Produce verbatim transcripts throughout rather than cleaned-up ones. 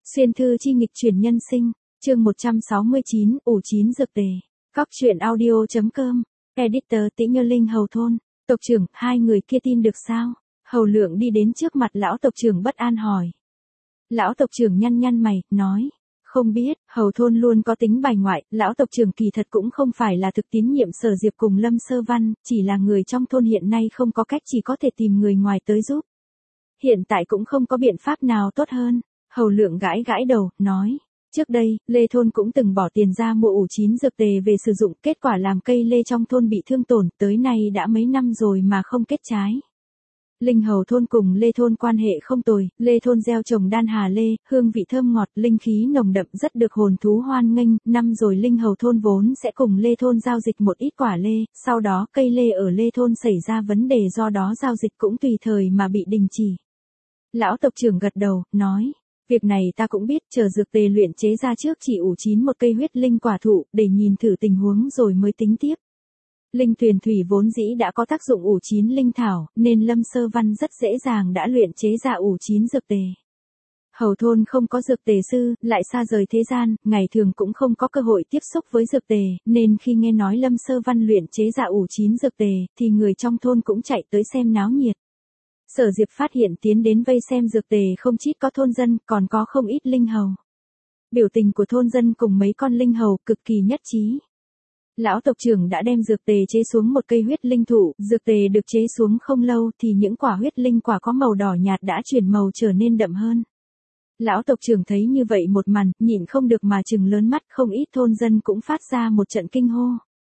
Xuyên thư chi nghịch chuyển nhân sinh, chương một trăm sáu mươi chín, ủ chín dược tề. Cóc truyện audio.com, editor Tĩnh Nhơ Linh Hầu Thôn, tộc trưởng, hai người kia tin được sao? Hầu Lượng đi đến trước mặt lão tộc trưởng bất an hỏi. Lão tộc trưởng nhăn nhăn mày, nói. Không biết, Hầu Thôn luôn có tính bài ngoại, lão tộc trưởng kỳ thật cũng không phải là thực tín nhiệm Sở Diệp cùng Lâm Sơ Văn, chỉ là người trong thôn hiện nay không có cách chỉ có thể tìm người ngoài tới giúp. Hiện tại cũng không có biện pháp nào tốt hơn. Hầu Lượng gãi gãi đầu, nói. Trước đây, Lê Thôn cũng từng bỏ tiền ra mua ủ chín dược tề về sử dụng, kết quả làm cây lê trong thôn bị thương tổn, tới nay đã mấy năm rồi mà không kết trái. Linh Hầu Thôn cùng Lê Thôn quan hệ không tồi, Lê Thôn gieo trồng đan hà lê, hương vị thơm ngọt, linh khí nồng đậm rất được hồn thú hoan nghênh, năm rồi Linh Hầu Thôn vốn sẽ cùng Lê Thôn giao dịch một ít quả lê, sau đó cây lê ở Lê Thôn xảy ra vấn đề do đó giao dịch cũng tùy thời mà bị đình chỉ. Lão tộc trưởng gật đầu, nói. Việc này ta cũng biết, chờ dược tề luyện chế ra trước chỉ ủ chín một cây huyết linh quả thụ, để nhìn thử tình huống rồi mới tính tiếp. Linh tuyền thủy vốn dĩ đã có tác dụng ủ chín linh thảo, nên Lâm Sơ Văn rất dễ dàng đã luyện chế ra ủ chín dược tề. Hầu Thôn không có dược tề sư, lại xa rời thế gian, ngày thường cũng không có cơ hội tiếp xúc với dược tề, nên khi nghe nói Lâm Sơ Văn luyện chế ra ủ chín dược tề, thì người trong thôn cũng chạy tới xem náo nhiệt. Sở Diệp phát hiện tiến đến vây xem dược tề không chỉ có thôn dân, còn có không ít linh hầu. Biểu tình của thôn dân cùng mấy con linh hầu cực kỳ nhất trí. Lão tộc trưởng đã đem dược tề chế xuống một cây huyết linh thụ, dược tề được chế xuống không lâu thì những quả huyết linh quả có màu đỏ nhạt đã chuyển màu trở nên đậm hơn. Lão tộc trưởng thấy như vậy một màn, nhịn không được mà trừng lớn mắt, không ít thôn dân cũng phát ra một trận kinh hô.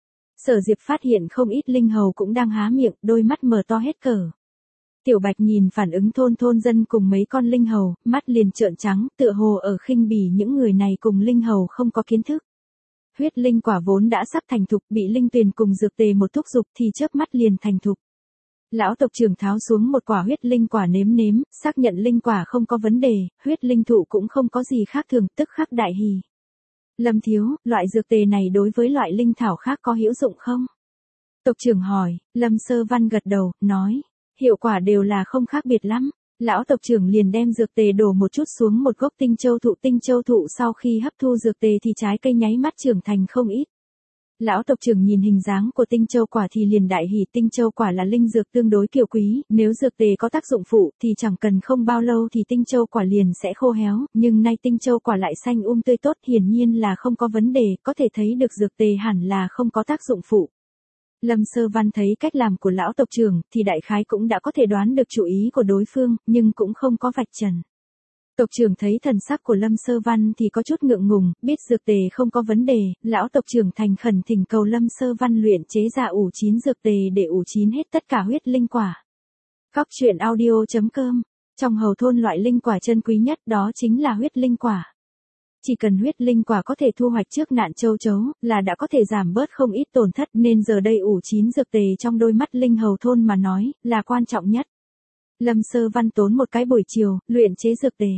Sở Diệp phát hiện không ít linh hầu cũng đang há miệng, đôi mắt mở to hết cỡ. Tiểu Bạch nhìn phản ứng thôn thôn dân cùng mấy con linh hầu, mắt liền trợn trắng, tựa hồ ở khinh bỉ những người này cùng linh hầu không có kiến thức. Huyết linh quả vốn đã sắp thành thục, bị linh tuyền cùng dược tề một thúc dục thì chớp mắt liền thành thục. Lão tộc trưởng tháo xuống một quả huyết linh quả nếm nếm, xác nhận linh quả không có vấn đề, huyết linh thụ cũng không có gì khác thường, tức khắc đại hỉ. Lâm thiếu, loại dược tề này đối với loại linh thảo khác có hữu dụng không? Tộc trưởng hỏi. Lâm Sơ Văn gật đầu, nói. Hiệu quả đều là không khác biệt lắm. Lão tộc trưởng liền đem dược tề đổ một chút xuống một gốc tinh châu thụ. Tinh châu thụ sau khi hấp thu dược tề thì trái cây nháy mắt trưởng thành không ít. Lão tộc trưởng nhìn hình dáng của tinh châu quả thì liền đại hỉ. Tinh châu quả là linh dược tương đối kiều quý, nếu dược tề có tác dụng phụ thì chẳng cần không bao lâu thì tinh châu quả liền sẽ khô héo, nhưng nay tinh châu quả lại xanh um tươi tốt, hiển nhiên là không có vấn đề, có thể thấy được dược tề hẳn là không có tác dụng phụ. Lâm Sơ Văn thấy cách làm của lão tộc trưởng, thì đại khái cũng đã có thể đoán được chủ ý của đối phương, nhưng cũng không có vạch trần. Tộc trưởng thấy thần sắc của Lâm Sơ Văn thì có chút ngượng ngùng, biết dược tề không có vấn đề, lão tộc trưởng thành khẩn thỉnh cầu Lâm Sơ Văn luyện chế ra ủ chín dược tề để ủ chín hết tất cả huyết linh quả. Cóc truyện audio.com, trong Hầu Thôn loại linh quả chân quý nhất đó chính là huyết linh quả. Chỉ cần huyết linh quả có thể thu hoạch trước nạn châu chấu, là đã có thể giảm bớt không ít tổn thất, nên giờ đây ủ chín dược tề trong đôi mắt linh hầu thôn mà nói, là quan trọng nhất. Lâm Sơ Văn tốn một cái buổi chiều, luyện chế dược tề.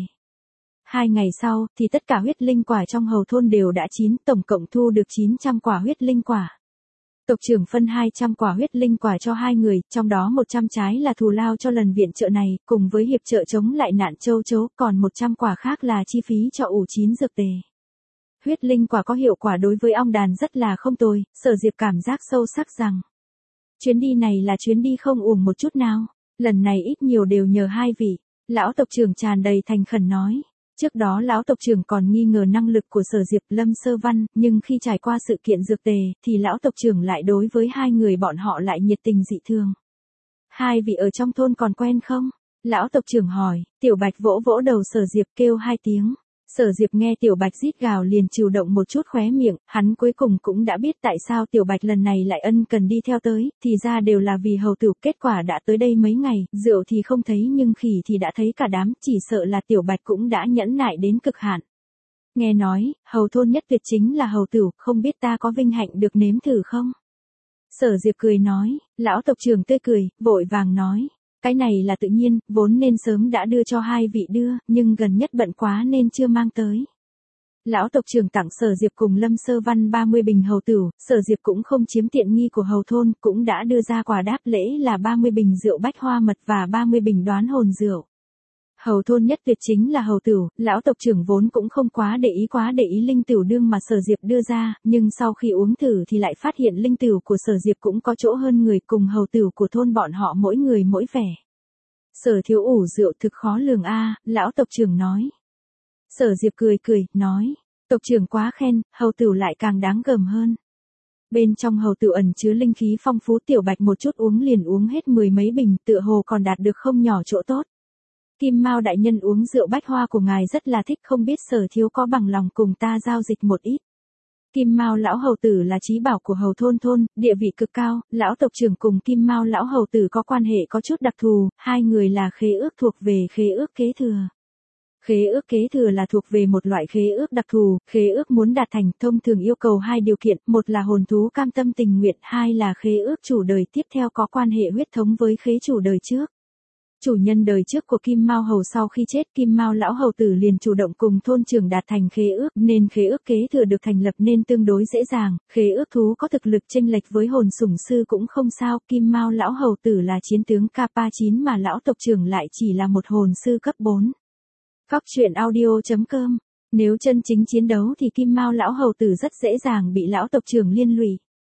Hai ngày sau, thì tất cả huyết linh quả trong hầu thôn đều đã chín, tổng cộng thu được chín trăm quả huyết linh quả. Tộc trưởng phân hai trăm quả huyết linh quả cho hai người, trong đó một trăm trái là thù lao cho lần viện trợ này, cùng với hiệp trợ chống lại nạn châu chấu, còn một trăm quả khác là chi phí cho ủ chín dược tề. Huyết linh quả có hiệu quả đối với ong đàn rất là không tồi, Sở Diệp cảm giác sâu sắc rằng chuyến đi này là chuyến đi không uổng một chút nào, lần này ít nhiều đều nhờ hai vị. Lão tộc trưởng tràn đầy thành khẩn nói. Trước đó lão tộc trưởng còn nghi ngờ năng lực của Sở Diệp Lâm Sơ Văn, nhưng khi trải qua sự kiện dược tề, thì lão tộc trưởng lại đối với hai người bọn họ lại nhiệt tình dị thường. Hai vị ở trong thôn còn quen không? Lão tộc trưởng hỏi. Tiểu Bạch vỗ vỗ đầu Sở Diệp kêu hai tiếng. Sở Diệp nghe Tiểu Bạch rít gào liền chịu động một chút khóe miệng, hắn cuối cùng cũng đã biết tại sao Tiểu Bạch lần này lại ân cần đi theo tới, thì ra đều là vì hầu tử, kết quả đã tới đây mấy ngày, rượu thì không thấy nhưng khỉ thì đã thấy cả đám, chỉ sợ là Tiểu Bạch cũng đã nhẫn nại đến cực hạn. Nghe nói, hầu thôn nhất tuyệt chính là hầu tử, không biết ta có vinh hạnh được nếm thử không? Sở Diệp cười nói. Lão tộc trưởng tươi cười, vội vàng nói. Cái này là tự nhiên, vốn nên sớm đã đưa cho hai vị đưa, nhưng gần nhất bận quá nên chưa mang tới. Lão tộc trưởng tặng Sở Diệp cùng Lâm Sơ Văn ba mươi bình hầu tửu, Sở Diệp cũng không chiếm tiện nghi của hầu thôn, cũng đã đưa ra quà đáp lễ là ba mươi bình rượu bách hoa mật và ba mươi bình đoán hồn rượu. Hầu thôn nhất tuyệt chính là hầu tửu, lão tộc trưởng vốn cũng không quá để ý quá để ý linh tửu đương mà Sở Diệp đưa ra, nhưng sau khi uống thử thì lại phát hiện linh tửu của Sở Diệp cũng có chỗ hơn người, cùng hầu tửu của thôn bọn họ mỗi người mỗi vẻ. Sở thiếu ủ rượu thực khó lường a, lão tộc trưởng nói. Sở Diệp cười cười, nói, tộc trưởng quá khen, hầu tửu lại càng đáng gờm hơn. Bên trong hầu tửu ẩn chứa linh khí phong phú, Tiểu Bạch một chút uống liền uống hết mười mấy bình, tựa hồ còn đạt được không nhỏ chỗ tốt. Kim Mao đại nhân uống rượu bách hoa của ngài rất là thích, không biết Sở thiếu có bằng lòng cùng ta giao dịch một ít. Kim Mao lão hầu tử là trí bảo của hầu thôn thôn, địa vị cực cao, lão tộc trưởng cùng Kim Mao lão hầu tử có quan hệ có chút đặc thù, hai người là khế ước thuộc về khế ước kế thừa. Khế ước kế thừa là thuộc về một loại khế ước đặc thù, khế ước muốn đạt thành thông thường yêu cầu hai điều kiện, một là hồn thú cam tâm tình nguyện, hai là khế ước chủ đời tiếp theo có quan hệ huyết thống với khế chủ đời trước. Chủ nhân đời trước của Kim Mao hầu sau khi chết, Kim Mao lão hầu tử liền chủ động cùng thôn trưởng đạt thành khế ước, nên khế ước kế thừa được thành lập nên tương đối dễ dàng, khế ước thú có thực lực chênh lệch với hồn sủng sư cũng không sao, Kim Mao lão hầu tử là chiến tướng Kappa chín mà lão tộc trưởng lại chỉ là một hồn sư cấp bốn. Cóc truyện audio chấm com. Nếu chân chính chiến đấu thì Kim Mao lão hầu tử rất dễ dàng bị lão tộc trưởng liên lụy.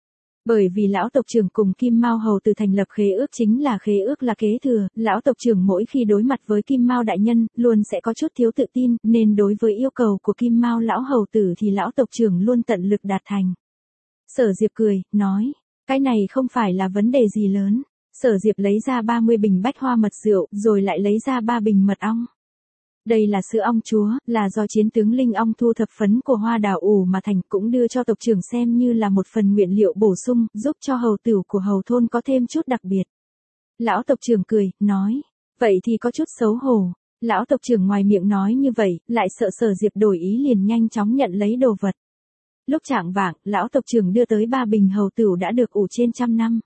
Bởi vì lão tộc trưởng cùng Kim Mao hầu tử thành lập khế ước chính là khế ước là kế thừa, lão tộc trưởng mỗi khi đối mặt với Kim Mao đại nhân, luôn sẽ có chút thiếu tự tin, nên đối với yêu cầu của Kim Mao lão hầu tử thì lão tộc trưởng luôn tận lực đạt thành. Sở Diệp cười, nói, cái này không phải là vấn đề gì lớn. Sở Diệp lấy ra ba mươi bình bách hoa mật rượu, rồi lại lấy ra ba bình mật ong. Đây là sữa ong chúa, là do chiến tướng Linh ong thu thập phấn của hoa đào ủ mà thành, cũng đưa cho tộc trưởng xem như là một phần nguyên liệu bổ sung, giúp cho hầu tửu của hầu thôn có thêm chút đặc biệt. Lão tộc trưởng cười, nói, vậy thì có chút xấu hổ. Lão tộc trưởng ngoài miệng nói như vậy, lại sợ Sở Diệp đổi ý liền nhanh chóng nhận lấy đồ vật. Lúc chạng vạng, lão tộc trưởng đưa tới ba bình hầu tửu đã được ủ trên trăm năm.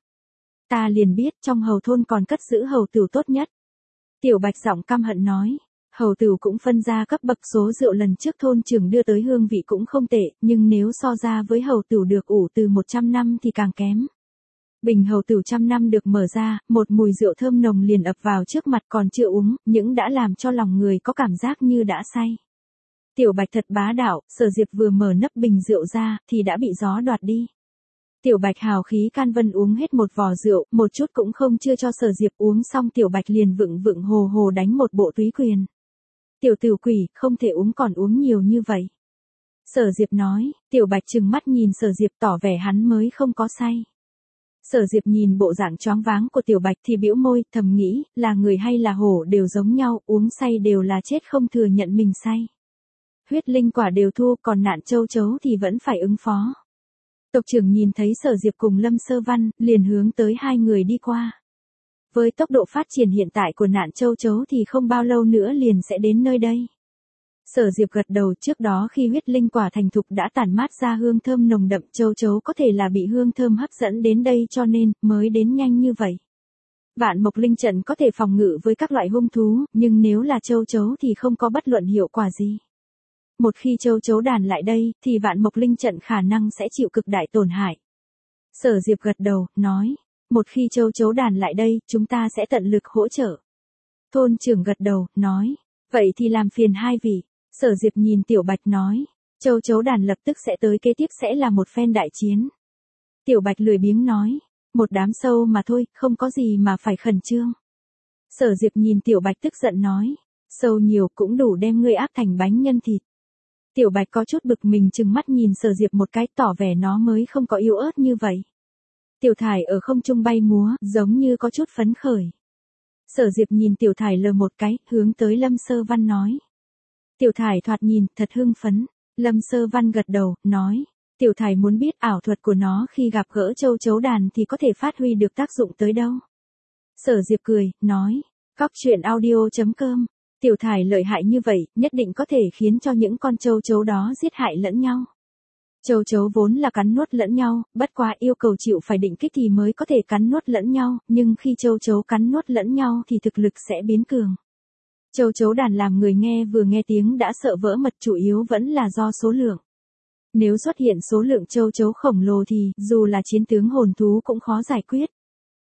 Ta liền biết trong hầu thôn còn cất giữ hầu tửu tốt nhất. Tiểu Bạch giọng căm hận nói. Hầu tửu cũng phân ra cấp bậc, số rượu lần trước thôn trưởng đưa tới hương vị cũng không tệ, nhưng nếu so ra với hầu tửu được ủ từ một trăm năm thì càng kém. Bình hầu tửu trăm năm được mở ra, một mùi rượu thơm nồng liền ập vào trước mặt, còn chưa uống, những đã làm cho lòng người có cảm giác như đã say. Tiểu Bạch thật bá đạo, Sở Diệp vừa mở nắp bình rượu ra, thì đã bị gió đoạt đi. Tiểu Bạch hào khí can vân uống hết một vò rượu, một chút cũng không chưa cho Sở Diệp uống xong, Tiểu Bạch liền vựng vựng hồ hồ đánh một bộ túy quyền. Tiểu tử quỷ, không thể uống còn uống nhiều như vậy. Sở Diệp nói, Tiểu Bạch trừng mắt nhìn Sở Diệp tỏ vẻ hắn mới không có say. Sở Diệp nhìn bộ dạng choáng váng của Tiểu Bạch thì bĩu môi, thầm nghĩ, là người hay là hổ đều giống nhau, uống say đều là chết không thừa nhận mình say. Huyết linh quả đều thu, còn nạn châu chấu thì vẫn phải ứng phó. Tộc trưởng nhìn thấy Sở Diệp cùng Lâm Sơ Văn, liền hướng tới hai người đi qua. Với tốc độ phát triển hiện tại của nạn châu chấu thì không bao lâu nữa liền sẽ đến nơi đây. Sở Diệp gật đầu, trước đó khi huyết linh quả thành thục đã tản mát ra hương thơm nồng đậm, châu chấu có thể là bị hương thơm hấp dẫn đến đây cho nên mới đến nhanh như vậy. Vạn Mộc Linh trận có thể phòng ngự với các loại hung thú, nhưng nếu là châu chấu thì không có bất luận hiệu quả gì. Một khi châu chấu đàn lại đây, thì Vạn Mộc Linh trận khả năng sẽ chịu cực đại tổn hại. Sở Diệp gật đầu, nói. Một khi châu chấu đàn lại đây, chúng ta sẽ tận lực hỗ trợ. Thôn trưởng gật đầu, nói. Vậy thì làm phiền hai vị. Sở Diệp nhìn Tiểu Bạch nói. Châu chấu đàn lập tức sẽ tới, kế tiếp sẽ là một phen đại chiến. Tiểu Bạch lười biếng nói. Một đám sâu mà thôi, không có gì mà phải khẩn trương. Sở Diệp nhìn Tiểu Bạch tức giận nói. Sâu nhiều cũng đủ đem ngươi áp thành bánh nhân thịt. Tiểu Bạch có chút bực mình chừng mắt nhìn Sở Diệp một cái, tỏ vẻ nó mới không có yếu ớt như vậy. Tiểu Thải ở không trung bay múa, giống như có chút phấn khởi. Sở Diệp nhìn Tiểu Thải lờ một cái, hướng tới Lâm Sơ Văn nói. Tiểu Thải thoạt nhìn, thật hưng phấn. Lâm Sơ Văn gật đầu, nói. Tiểu Thải muốn biết ảo thuật của nó khi gặp gỡ châu chấu đàn thì có thể phát huy được tác dụng tới đâu. Sở Diệp cười, nói. Cóc truyện audio chấm com. Tiểu Thải lợi hại như vậy, nhất định có thể khiến cho những con châu chấu đó giết hại lẫn nhau. Châu chấu vốn là cắn nuốt lẫn nhau, bất quá yêu cầu chịu phải định kích thì mới có thể cắn nuốt lẫn nhau, nhưng khi châu chấu cắn nuốt lẫn nhau thì thực lực sẽ biến cường. Châu chấu đàn làm người nghe vừa nghe tiếng đã sợ vỡ mật, chủ yếu vẫn là do số lượng. Nếu xuất hiện số lượng châu chấu khổng lồ thì, dù là chiến tướng hồn thú cũng khó giải quyết.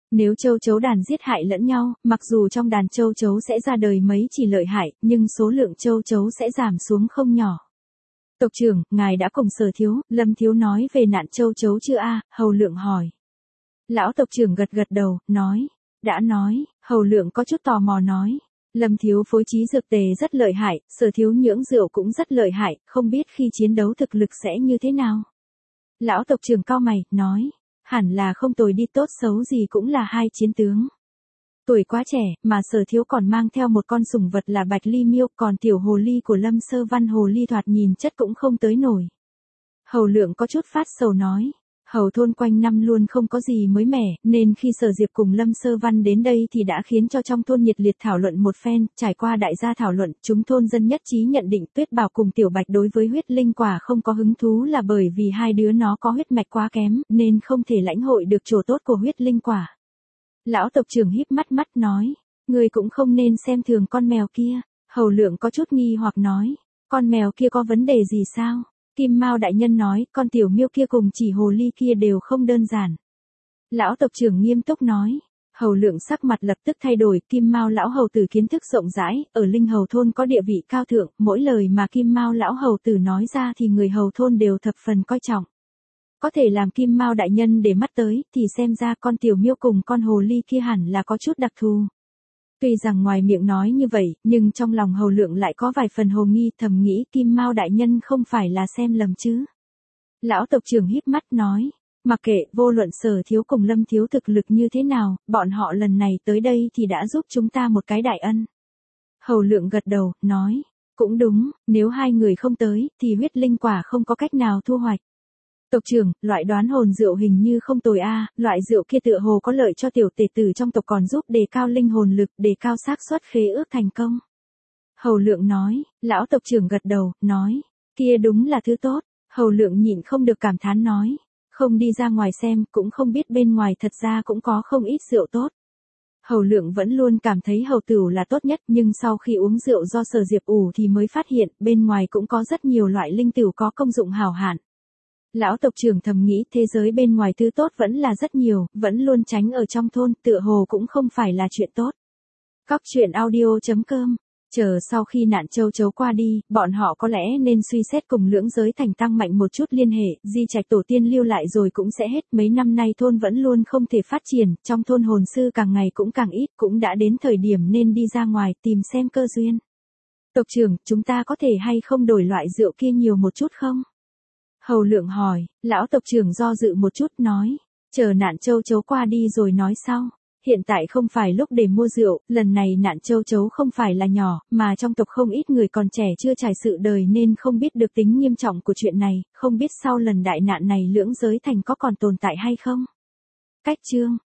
Nếu châu chấu đàn giết hại lẫn nhau, mặc dù trong đàn châu chấu sẽ ra đời mấy chỉ lợi hại, nhưng số lượng châu chấu sẽ giảm xuống không nhỏ. Tộc trưởng, ngài đã cùng Sở thiếu, Lâm thiếu nói về nạn châu chấu chưa a? Hầu Lượng hỏi. Lão tộc trưởng gật gật đầu, nói. Đã nói. Hầu Lượng có chút tò mò nói. Lâm thiếu phối trí dược tề rất lợi hại, Sở thiếu nhưỡng rượu cũng rất lợi hại, không biết khi chiến đấu thực lực sẽ như thế nào. Lão tộc trưởng cau mày, nói. Hẳn là không tồi đi, tốt xấu gì cũng là hai chiến tướng. Tuổi quá trẻ, mà Sở thiếu còn mang theo một con sủng vật là Bạch Ly Miêu, còn tiểu hồ ly của Lâm Sơ Văn hồ ly thoạt nhìn chất cũng không tới nổi. Hầu Lượng có chút phát sầu nói. Hầu thôn quanh năm luôn không có gì mới mẻ, nên khi Sở Diệp cùng Lâm Sơ Văn đến đây thì đã khiến cho trong thôn nhiệt liệt thảo luận một phen, trải qua đại gia thảo luận, chúng thôn dân nhất trí nhận định Tuyết Bảo cùng Tiểu Bạch đối với huyết linh quả không có hứng thú là bởi vì hai đứa nó có huyết mạch quá kém, nên không thể lãnh hội được chỗ tốt của huyết linh quả. Lão tộc trưởng híp mắt mắt nói, người cũng không nên xem thường con mèo kia. Hầu Lượng có chút nghi hoặc nói, con mèo kia có vấn đề gì sao? Kim Mao đại nhân nói, con tiểu miêu kia cùng chỉ hồ ly kia đều không đơn giản. Lão tộc trưởng nghiêm túc nói. Hầu Lượng sắc mặt lập tức thay đổi, Kim Mao lão hầu tử kiến thức rộng rãi, ở Linh Hầu thôn có địa vị cao thượng, mỗi lời mà Kim Mao lão hầu tử nói ra thì người hầu thôn đều thập phần coi trọng. Có thể làm Kim Mao đại nhân để mắt tới, thì xem ra con tiểu miêu cùng con hồ ly kia hẳn là có chút đặc thù. Tuy rằng ngoài miệng nói như vậy, nhưng trong lòng Hầu Lượng lại có vài phần hồ nghi, thầm nghĩ Kim Mao đại nhân không phải là xem lầm chứ. Lão tộc trưởng híp mắt nói, mặc kệ vô luận Sở thiếu cùng Lâm thiếu thực lực như thế nào, bọn họ lần này tới đây thì đã giúp chúng ta một cái đại ân. Hầu Lượng gật đầu, nói, cũng đúng, nếu hai người không tới, thì huyết linh quả không có cách nào thu hoạch. Tộc trưởng, loại đoán hồn rượu hình như không tồi a, loại rượu kia tựa hồ có lợi cho tiểu tể tử trong tộc còn giúp đề cao linh hồn lực, đề cao xác suất khế ước thành công. Hầu Lượng nói, lão tộc trưởng gật đầu, nói, kia đúng là thứ tốt. Hầu Lượng nhịn không được cảm thán nói, không đi ra ngoài xem, cũng không biết bên ngoài thật ra cũng có không ít rượu tốt. Hầu Lượng vẫn luôn cảm thấy hầu tửu là tốt nhất, nhưng sau khi uống rượu do Sở Diệp ủ thì mới phát hiện, bên ngoài cũng có rất nhiều loại linh tửu có công dụng hảo hạn. Lão tộc trưởng thầm nghĩ thế giới bên ngoài thứ tốt vẫn là rất nhiều, vẫn luôn tránh ở trong thôn, tựa hồ cũng không phải là chuyện tốt. Cóc truyện audio chấm com. Chờ sau khi nạn châu chấu qua đi, bọn họ có lẽ nên suy xét cùng lưỡng giới thành tăng mạnh một chút liên hệ, di trạch tổ tiên lưu lại rồi cũng sẽ hết. Mấy năm nay thôn vẫn luôn không thể phát triển, trong thôn hồn sư càng ngày cũng càng ít, cũng đã đến thời điểm nên đi ra ngoài tìm xem cơ duyên. Tộc trưởng, chúng ta có thể hay không đổi loại rượu kia nhiều một chút không? Hầu Lượng hỏi. Lão tộc trưởng do dự một chút nói, chờ nạn châu chấu qua đi rồi nói sau. Hiện tại không phải lúc để mua rượu, lần này nạn châu chấu không phải là nhỏ, mà trong tộc không ít người còn trẻ chưa trải sự đời nên không biết được tính nghiêm trọng của chuyện này, không biết sau lần đại nạn này lưỡng giới thành có còn tồn tại hay không. Cách chương